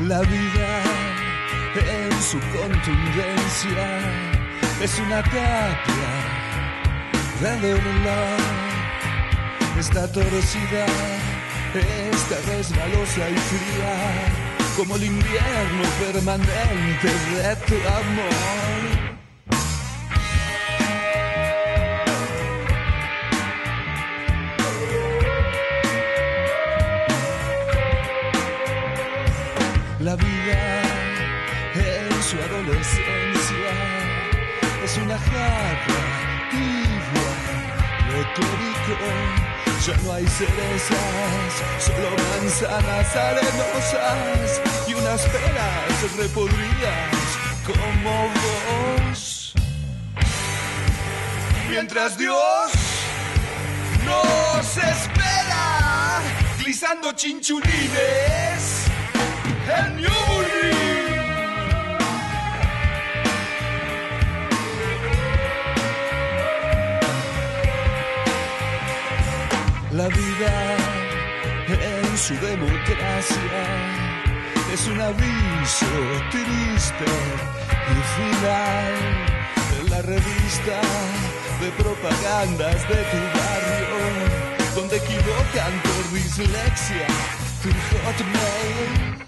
La vida en su contundencia es una tapia de dolor. Está torcida, está resbalosa y fría, como el invierno permanente de tu amor. La vida en su adolescencia es una jarra tibia de clérico. Ya no hay cerezas, solo manzanas arenosas y unas peras repodridas como vos. Mientras Dios nos espera, glisando chinchulines en Newbury. La vida en su democracia es un aviso triste y final en la revista de propagandas de tu barrio, donde equivocan por dislexia tu hotmail.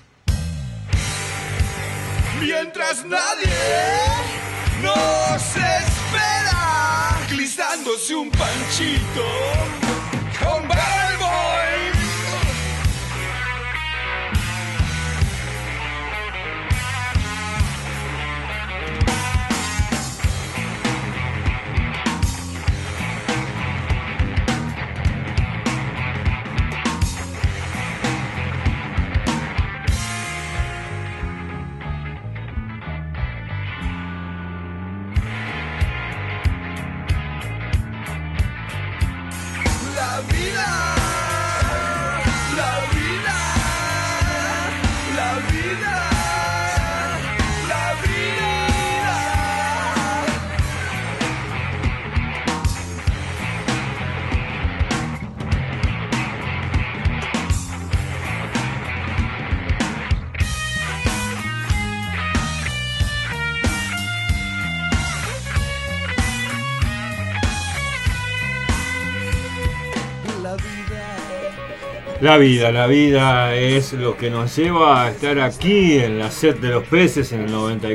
Mientras nadie nos espera, glistándose un panchito con Bad Boy. La vida, la vida, la vida, la vida. La vida es lo que nos lleva a estar aquí en la Set de los Peces en el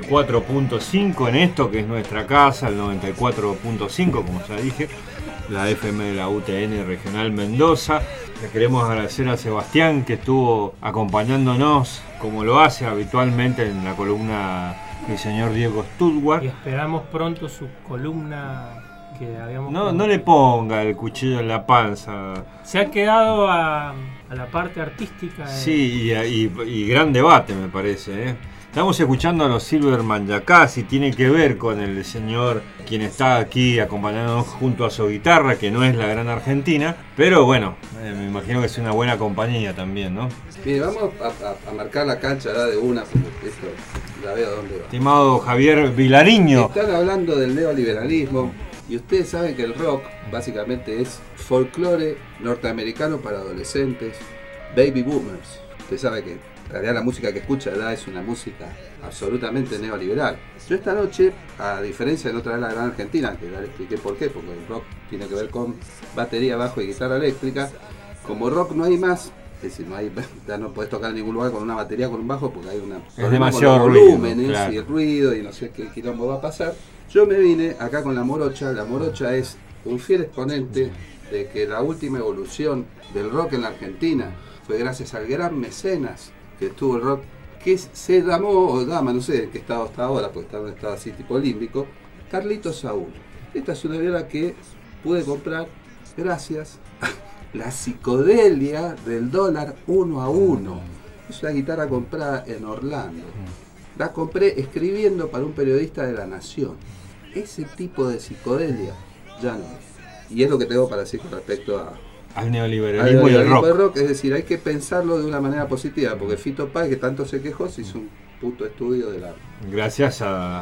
94.5, en esto que es nuestra casa, el 94.5, como ya dije, la FM de la UTN Regional Mendoza. Le queremos agradecer a Sebastián que estuvo acompañándonos, como lo hace habitualmente en la columna del señor Diego Stuttgart. Y esperamos pronto su columna que habíamos... No le ponga el cuchillo en la panza. Se ha quedado a la parte artística. Sí, y gran debate me parece, ¿eh? Estamos escuchando a los Silverman Yacaz y tiene que ver con el señor quien está aquí acompañándonos junto a su guitarra, que no es la Gran Argentina, pero bueno, me imagino que es una buena compañía también, ¿no? Bien, vamos a marcar la cancha ya de una, porque esto ya veo dónde va. Estimado Javier Vilariño. Están hablando del neoliberalismo y ustedes saben que el rock básicamente es folclore norteamericano para adolescentes, baby boomers. Usted sabe que en realidad la música que escucha ya es una música absolutamente neoliberal. Yo esta noche, a diferencia de otra vez la Gran Argentina, que ya le expliqué por qué, porque el rock tiene que ver con batería, bajo y guitarra eléctrica, como rock no hay más, es decir, ya no podés tocar en ningún lugar con una batería, con un bajo, porque hay una es demasiado con los ruido, volúmenes, claro, y el ruido y no sé qué quilombo va a pasar. Yo me vine acá con La Morocha. La Morocha es un fiel exponente de que la última evolución del rock en la Argentina fue gracias al gran mecenas que tuvo el rock, que se llamó, o llama, no sé en qué estado está ahora, porque está en un estado así tipo límbico, Carlitos Saúl. Esta es una viola que pude comprar gracias a la psicodelia del dólar 1 a 1. Es una guitarra comprada en Orlando. La compré escribiendo para un periodista de La Nación. Ese tipo de psicodelia ya no es. Y es lo que tengo para decir con respecto al neoliberalismo y al rock. Es decir, hay que pensarlo de una manera positiva, porque Fito Páez, que tanto se quejó, se hizo un puto estudio de la... Gracias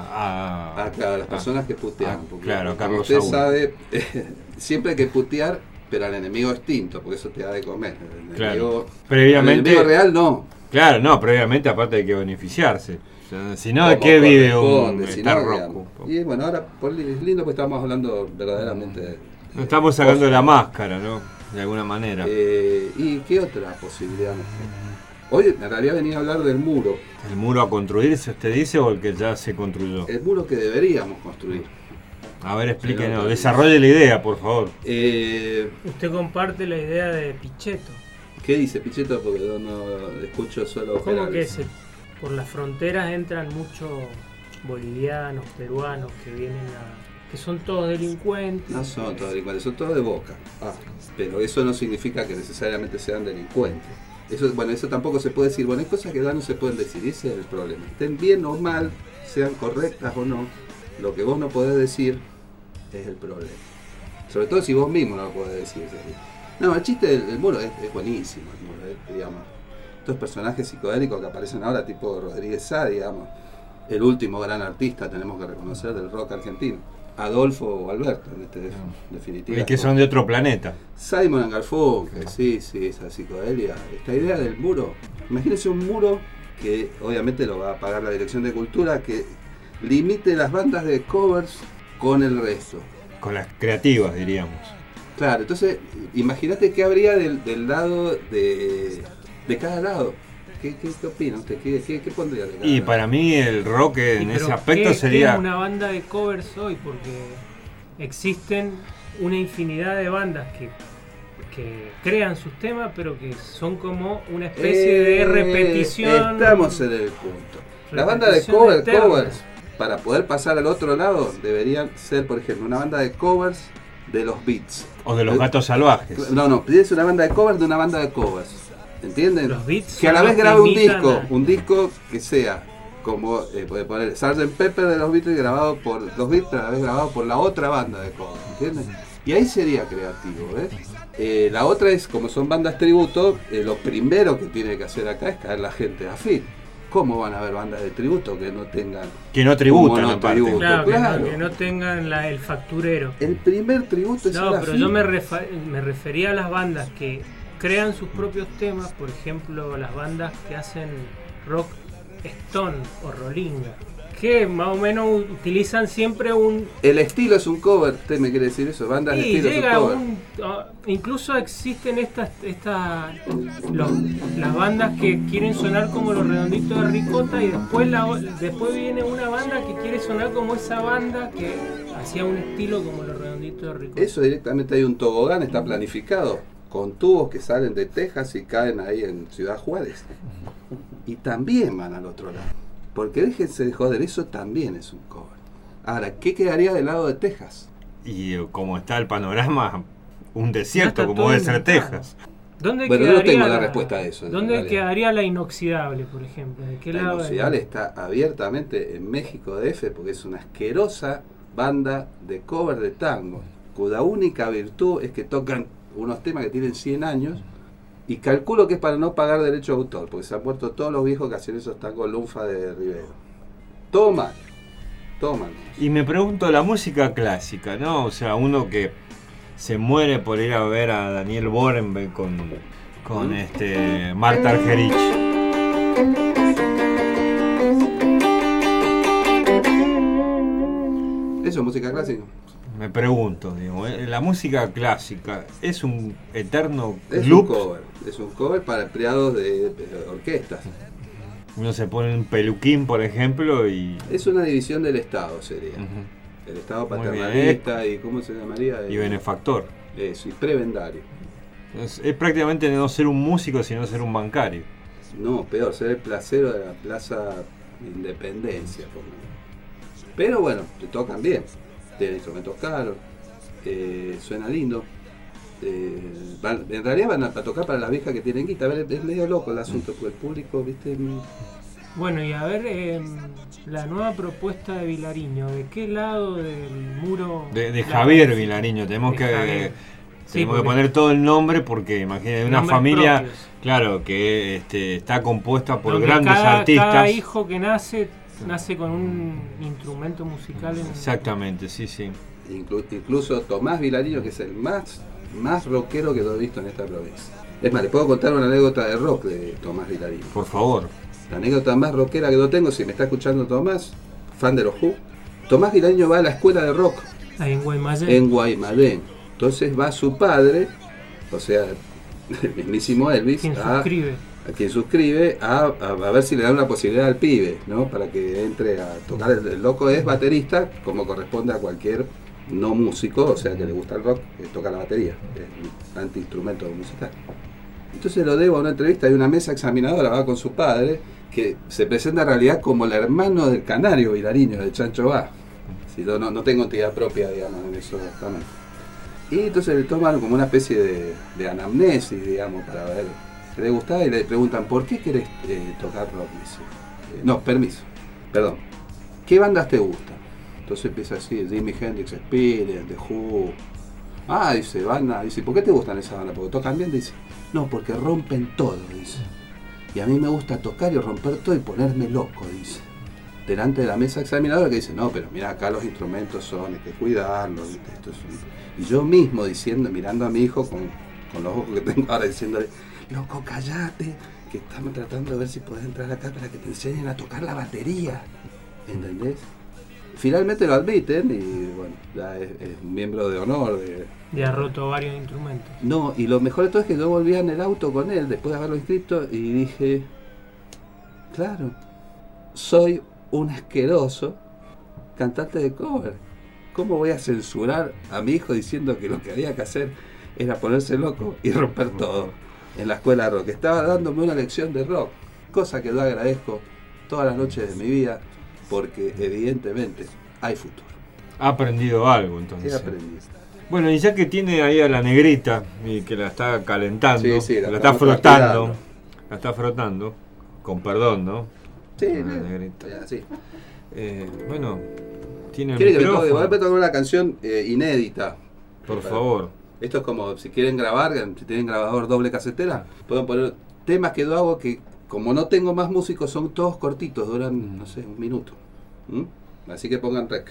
a las personas que putean. Claro, Carlos usted Saúl. sabe, siempre hay que putear, pero al enemigo extinto, porque eso te da de comer. El enemigo, claro. Previamente, el enemigo real no. Claro, no, previamente aparte hay que beneficiarse. O sea, si no, ¿de Como qué vive un corresponde, si Star no, Rock? digamos. Y bueno, ahora es lindo porque estamos hablando verdaderamente Nos estamos sacando la máscara, ¿no? De alguna manera. ¿Y qué otra posibilidad nos queda? Hoy en realidad venía a hablar del muro. ¿El muro a construirse, usted dice, o el que ya se construyó? El muro que deberíamos construir. A ver, explíquenos, Sí, desarrolle la idea, por favor. Usted comparte la idea de Pichetto. ¿Qué dice Pichetto? Porque yo no escucho solo ¿Cómo que generales. por las fronteras entran muchos bolivianos, peruanos que vienen que son todos delincuentes? No son todos delincuentes, son todos de Boca. Pero eso no significa que necesariamente sean delincuentes. Eso tampoco se puede decir. Bueno, hay cosas que ya no se pueden decir, ese es el problema. Estén bien o mal, sean correctas o no, lo que vos no podés decir es el problema. Sobre todo si vos mismo no lo podés decir. No, el chiste del muro es buenísimo. El muro, digamos. Estos personajes psicodélicos que aparecen ahora, tipo Rodríguez Sá, digamos, el último gran artista, tenemos que reconocer, del rock argentino. Adolfo o Alberto, en definitiva. Es que son de otro planeta. Simon & Garfunkel, sí, esa psicodelia. Esta idea del muro, imagínense un muro que obviamente lo va a pagar la Dirección de Cultura, que limite las bandas de covers con el resto. Con las creativas, diríamos. Claro, entonces imagínate qué habría del lado de cada lado. ¿Qué opina usted? ¿Qué pondría de cada Y lado? para mí el rock en Pero ese aspecto ¿qué sería... es una banda de covers hoy? Porque existen una infinidad de bandas que crean sus temas, pero que son como una especie de repetición. Estamos en el punto. Las bandas de repetición eterna. covers, para poder pasar al otro lado, deberían ser, por ejemplo, una banda de covers de los Beats. O de los gatos salvajes. No, es una banda de covers de una banda de covers. ¿Entienden? Los Beats Que a la son vez los grabe que un imitan disco, a- un disco que sea como, puede poner Sgt. Pepper de los Beatles grabado por los Beatles, pero a la vez grabado por la otra banda de covers, ¿entienden? Y ahí sería creativo, ¿ves? La otra es, como son bandas tributo, lo primero que tiene que hacer acá es caer la gente afín. ¿Cómo van a haber bandas de tributo que no tengan... Que no tributan, un aparte. monotributo? Claro, Claro. que no tengan el facturero. El primer tributo es No, el pero afín. yo me refería a las bandas que crean sus propios temas, por ejemplo, las bandas que hacen rock stone o rolinga, que más o menos utilizan siempre un... El estilo es un cover, ¿usted me quiere decir eso? Bandas de Y estilo es un llega cover. incluso existen las bandas que quieren sonar como los Redonditos de Ricota, y después viene una banda que quiere sonar como esa banda que hacía un estilo como los Redonditos de Ricota. Eso directamente hay un tobogán, está planificado, con tubos que salen de Texas y caen ahí en Ciudad Juárez. Y también van al otro lado. Porque déjense de joder, eso también es un cover. Ahora, ¿qué quedaría del lado de Texas? Y como está el panorama, un Ya desierto está como todo debe ser inventado. Texas. ¿Dónde Bueno, yo no quedaría tengo la respuesta a eso, en ¿Dónde realidad. quedaría la inoxidable, por ejemplo? ¿De qué La lado? Inoxidable está abiertamente en México DF porque es una asquerosa banda de cover de tango, cuya única virtud es que tocan unos temas que tienen 100 años, y calculo que es para no pagar derecho de autor, porque se han muerto todos los viejos que hacían esos tangos lunfa de Rivero. Todo mal. Y me pregunto, la música clásica, ¿no? O sea, uno que se muere por ir a ver a Daniel Barenboim con Marta Argerich. ¿Eso es música clásica? Me pregunto, digo, la música clásica es un eterno Es loop. es un cover para empleados de orquestas. Uno se pone un peluquín, por ejemplo, y Es una división del Estado, sería. Ujú. El Estado Muy bien. paternalista y ¿cómo se llamaría? y benefactor. Eso, y prebendario. Es prácticamente no ser un músico, sino ser un bancario. No, peor, ser el placero de la Plaza Independencia. Pero bueno, te tocan bien. Tienen instrumentos caros, suena lindo. En realidad van a tocar para las viejas que tienen guita. A ver, es medio loco el asunto, porque el público, viste. Bueno, y a ver, la nueva propuesta de Vilariño, ¿de qué lado del muro? De Javier Vilariño, tenemos De que Javier. Sí, tenemos que porque- poner todo el nombre porque imagínate una Nombres familia, propios. claro, que está compuesta por Donde grandes artistas. cada hijo que nace con un instrumento musical en... Exactamente, sí, sí. incluso Tomás Vilariño, que es el más rockero que yo he visto en esta provincia. Es más, le puedo contar una anécdota de rock de Tomás Vilariño. Por favor. La anécdota más rockera que yo tengo, si me está escuchando Tomás, fan de los Who, Tomás Vilariño va a la escuela de rock Ahí en Guaymallén. en Guaymallén. Entonces va su padre, o sea, el mismísimo Elvis, Quien a quien suscribe a ver si le dan una posibilidad al pibe, ¿no? Para que entre a tocar. El loco es baterista, como corresponde a cualquier no músico, o sea que le gusta el rock, toca la batería, es un anti-instrumento musical. Entonces lo debo a una entrevista, hay una mesa examinadora, va con su padre, que se presenta en realidad como el hermano del Canario Vilariño, de Chancho Va. Si yo no tengo entidad propia, digamos, en eso también. Y entonces le toman como una especie de anamnesis, digamos, para ver qué le gustaba, y le preguntan, ¿por qué querés tocar rock? Dice, perdón, ¿qué bandas te gustan? Entonces empieza así, Jimi Hendrix Experience, The Who. Dice, ¿por qué te gustan esas bandas? ¿Porque tocan bien? Dice, no, porque rompen todo, dice. Y a mí me gusta tocar y romper todo y ponerme loco, dice. Delante de la mesa examinadora, que dice, no, pero mira, acá los instrumentos hay que cuidarlos, ¿viste? Y yo mismo diciendo, mirando a mi hijo con los ojos que tengo ahora, diciéndole, loco, callate, que estamos tratando de ver si podés entrar acá para que te enseñen a tocar la batería, ¿entendés? Finalmente lo admiten y bueno, ya es miembro de honor Ya ha roto varios instrumentos. No, y lo mejor de todo es que yo volvía en el auto con él después de haberlo inscrito y dije, claro, soy un asqueroso cantante de cover. ¿Cómo voy a censurar a mi hijo diciendo que lo que había que hacer era ponerse loco y romper todo en la escuela de rock? Estaba dándome una lección de rock, cosa que yo agradezco todas las noches de mi vida, porque evidentemente hay futuro. Ha aprendido algo entonces. He aprendido. Bueno, y ya que tiene ahí a la negrita y que la está calentando, Sí, la está frotando, con perdón, ¿no? Sí, La negrita. sí. Bueno, tiene el ¿Quiere que me micrófono. toque? Voy a tocar una canción inédita. Por favor. Esto es como si quieren grabar, si tienen grabador doble casetera, pueden poner temas que yo hago que, como no tengo más músicos, son todos cortitos, duran, no sé, un minuto. Así que pongan rec.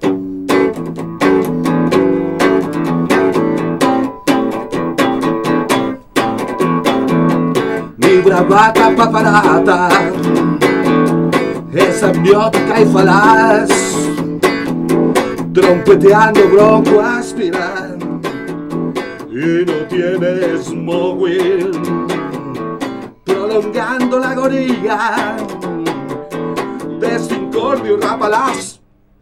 Mi bravata paparata es amniótica y falaz, trompeteando bronco aspirar, y no tiene smoking, prolongando la agonía de Sincordio y Rapalaz.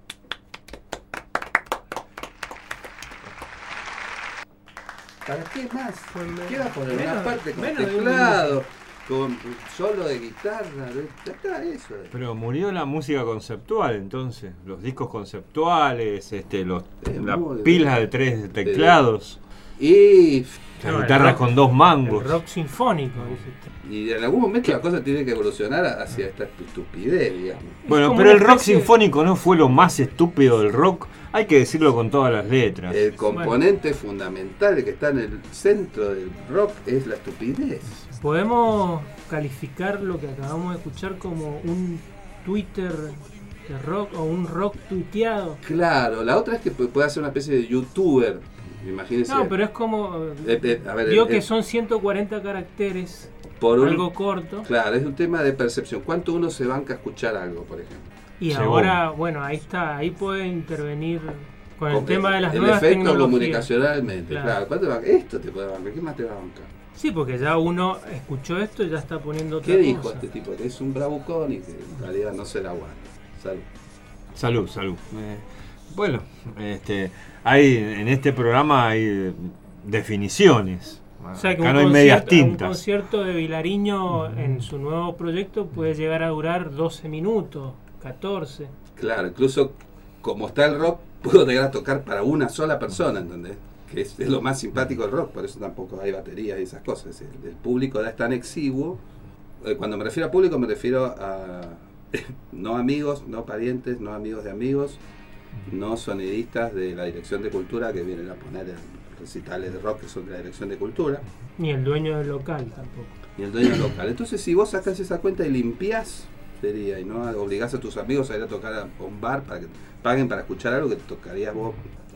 ¿Para qué más? ¿Qué va a poner? Una parte con teclado, con solo de guitarra, ya está eso. Pero murió la música conceptual entonces, los discos conceptuales, las pilas de 3 teclados. Y Las guitarras con 2 mangos. El rock sinfónico, dijiste. Y en algún momento la cosa tiene que evolucionar hacia esta estupidez, digamos. Bueno, como pero una el rock especie de- sinfónico no fue lo más estúpido del rock. Hay que decirlo con todas las letras. El componente fundamental que está en el centro del rock es la estupidez. Podemos calificar lo que acabamos de escuchar como un Twitter de rock o un rock tuiteado. Claro, la otra es que puede ser una especie de youtuber, imagínense. No, pero es como. a ver, Digo que son 140 caracteres, por un- algo corto. Claro, es un tema de percepción. ¿Cuánto uno se banca a escuchar algo, por ejemplo? Y Según. ahora, bueno, ahí está, ahí puede intervenir con el Con tema de las el nuevas efecto tecnologías. comunicacionalmente, Claro. claro. ¿Cuánto te banca? Esto te puede bancar, ¿qué más te va a bancar? Sí, porque ya uno escuchó esto y ya está poniendo otra ¿Qué dijo cosa. este tipo? Que es un bravucón y que en realidad no se la aguanta. Salud. Salud, salud. Bueno, hay en este programa hay definiciones. O sea que Acá un no hay medias un tintas. concierto de Vilariño en su nuevo proyecto puede llegar a durar 12 minutos, 14. Claro, incluso como está el rock, puedo llegar a tocar para una sola persona, ¿entendés? Que es lo más simpático del rock, por eso tampoco hay baterías y esas cosas. El público ya es tan exiguo. Cuando me refiero a público me refiero a no amigos, no parientes, no amigos de amigos, no sonidistas de la Dirección de Cultura que vienen a poner recitales de rock que son de la Dirección de Cultura, Ni el dueño del local tampoco. y el dueño local. Entonces si vos sacás esa cuenta y limpiás, sería, y no obligás a tus amigos a ir a tocar a un bar para que paguen para escuchar algo que tocarías vos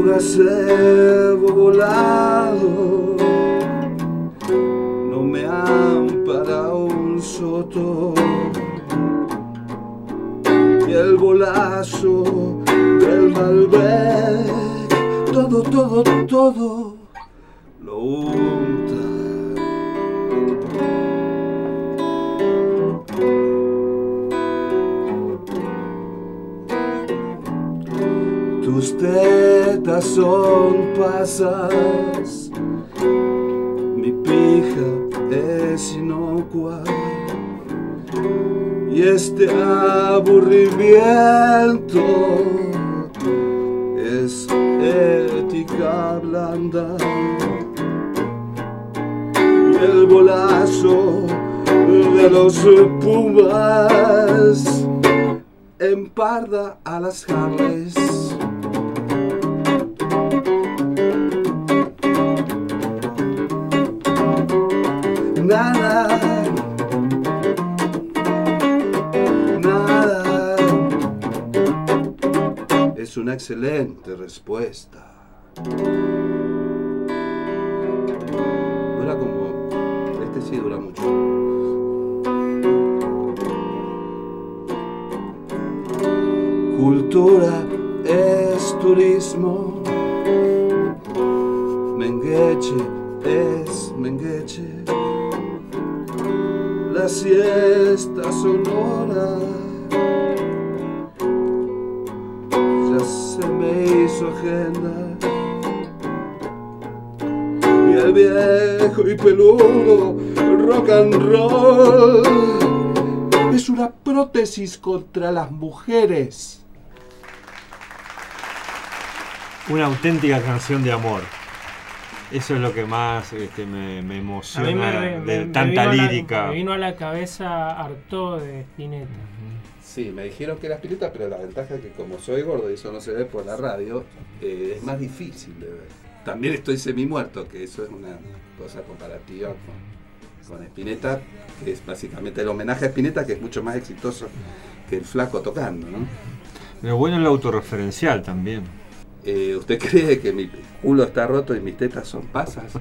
tu gazebo volado no me ampara un soto, y el bolazo del Malbec todo lo unta. Tus tetas son pasas, mi pija es inocua, y este aburrimiento es ética blanda, y el bolazo de los pumas emparda a las Harleys. Nada, es una excelente respuesta. Dura como... Este sí dura mucho. Cultura es turismo, mengueche es mengueche, la siesta sonora ya se me hizo agenda, y el viejo y peludo rock and roll es una prótesis contra las mujeres. Una auténtica canción de amor. Eso es lo que más me emociona, A mí de tanta lírica. Me vino a la cabeza Artaud de Spinetta. Sí, me dijeron que era Spinetta, pero la ventaja es que como soy gordo y eso no se ve por la radio, es más difícil de ver. También estoy semi-muerto, que eso es una cosa comparativa con Spinetta, que es básicamente el homenaje a Spinetta, que es mucho más exitoso que el flaco tocando, ¿no? Lo bueno es lo autorreferencial también. ¿Usted cree que mi culo está roto y mis tetas son pasas?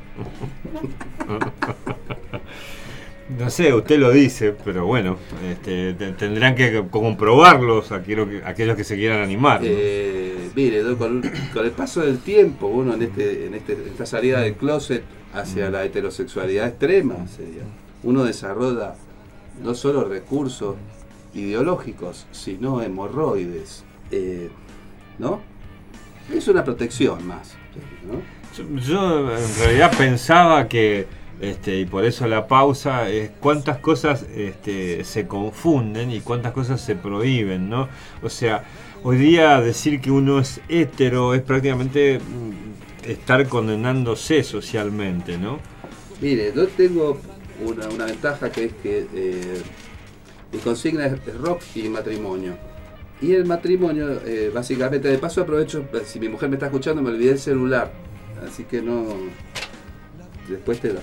No sé, usted lo dice, pero bueno, tendrán que comprobarlos aquellos que se quieran animar, ¿no? Mire, con el paso del tiempo, uno en esta salida del closet hacia la heterosexualidad extrema, uno desarrolla no solo recursos ideológicos, sino hemorroides, ¿no? Es una protección más, ¿no? Yo en realidad pensaba que, y por eso la pausa, es cuántas cosas se confunden y cuántas cosas se prohíben, ¿no? O sea, hoy día decir que uno es hetero es prácticamente estar condenándose socialmente, ¿no? Mire, yo tengo una ventaja, que es que mi consigna es rock y matrimonio. Y el matrimonio, básicamente, de paso aprovecho, si mi mujer me está escuchando, me olvidé el celular, así que no, después te da.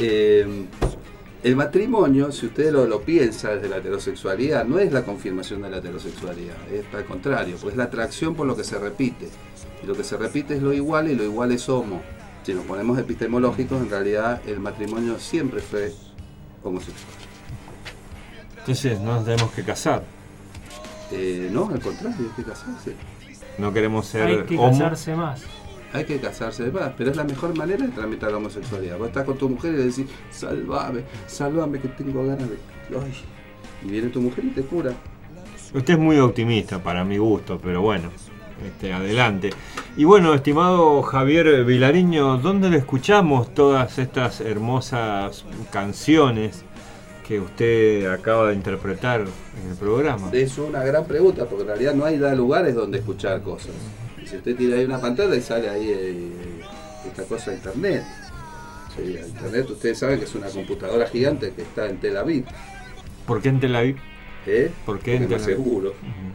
El matrimonio, si usted lo piensa desde la heterosexualidad, no es la confirmación de la heterosexualidad, es al contrario, pues es la atracción por lo que se repite. Y lo que se repite es lo igual, y lo igual es homo. Si nos ponemos epistemológicos, en realidad el matrimonio siempre fue homosexual. Entonces no nos tenemos que casar. No, al contrario, hay que casarse. No queremos ser Hay que casarse más. Hay que casarse más, pero es la mejor manera de tramitar la homosexualidad. Vos estás con tu mujer y le decís, salvame que tengo ganas de... Ay. Y viene tu mujer y te cura. Usted es muy optimista para mi gusto, pero bueno, adelante. Y bueno, estimado Javier Vilariño, ¿dónde le escuchamos todas estas hermosas canciones que usted acaba de interpretar en el programa? Es una gran pregunta, porque en realidad no hay lugares donde escuchar cosas. Y si usted tira ahí una pantalla y sale ahí esta cosa de internet. Sí, internet, ustedes saben que es una computadora gigante que está en Tel Aviv. ¿Por qué en Tel Aviv? ¿Por qué en Tel Aviv? Seguro.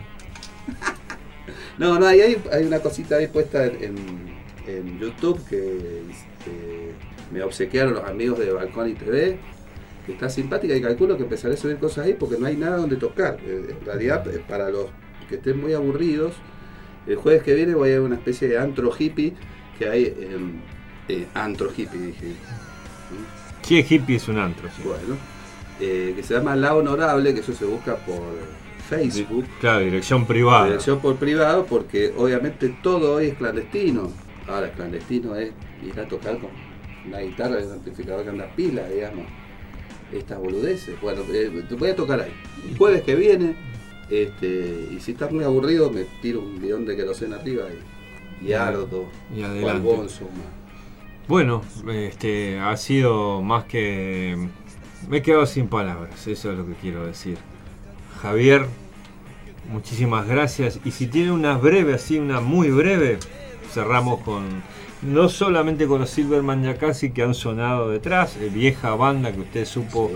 No, hay una cosita ahí puesta en YouTube que me obsequiaron los amigos de Balcón y TV, que está simpática, y calculo que empezaré a subir cosas ahí porque no hay nada donde tocar. En realidad, para los que estén muy aburridos, El jueves que viene voy a ir a una especie de antro hippie que hay antro hippie, dije. Sí, hippie es un antro. Sí. Bueno, que se llama La Honorable, que eso se busca por Facebook. Claro, dirección privada. Dirección por privado, porque obviamente todo hoy es clandestino. Ahora, clandestino es ir a tocar con una guitarra y un amplificador que anda pila, digamos. Estas boludeces. Bueno, voy a tocar ahí. El jueves que viene, y si estás muy aburrido, me tiro un bidón de queroseno arriba y ardo. Y cual adelante. bonzo, Bueno, ha sido más que... Me he quedado sin palabras, eso es lo que quiero decir. Javier, muchísimas gracias. Y si tiene una breve, así una muy breve, cerramos con... No solamente con los Silverman Yakasi que han sonado detrás, vieja banda que usted supo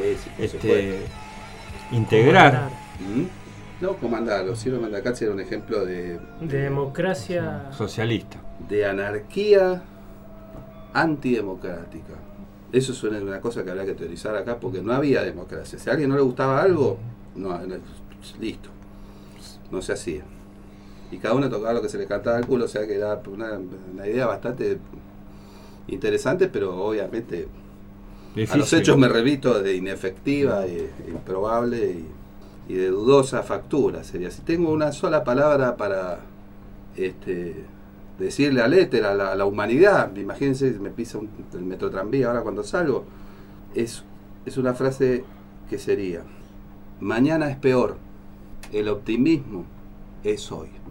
integrar. No, comandar. Los Silverman Yakasi era un ejemplo de democracia Socialista. De anarquía antidemocrática. Eso es una cosa que habría que teorizar acá porque no había democracia. Si a alguien no le gustaba algo, no, listo. No se hacía. Y cada uno tocaba lo que se le cantaba al culo, o sea que era una idea bastante interesante, pero obviamente difícil. A los hechos me remito de inefectiva, improbable y de dudosa factura. Sería, si tengo una sola palabra para decirle al éter, a la humanidad, imagínense, me pisa el metrotranvía ahora cuando salgo, es una frase que sería: mañana es peor, el optimismo es hoy.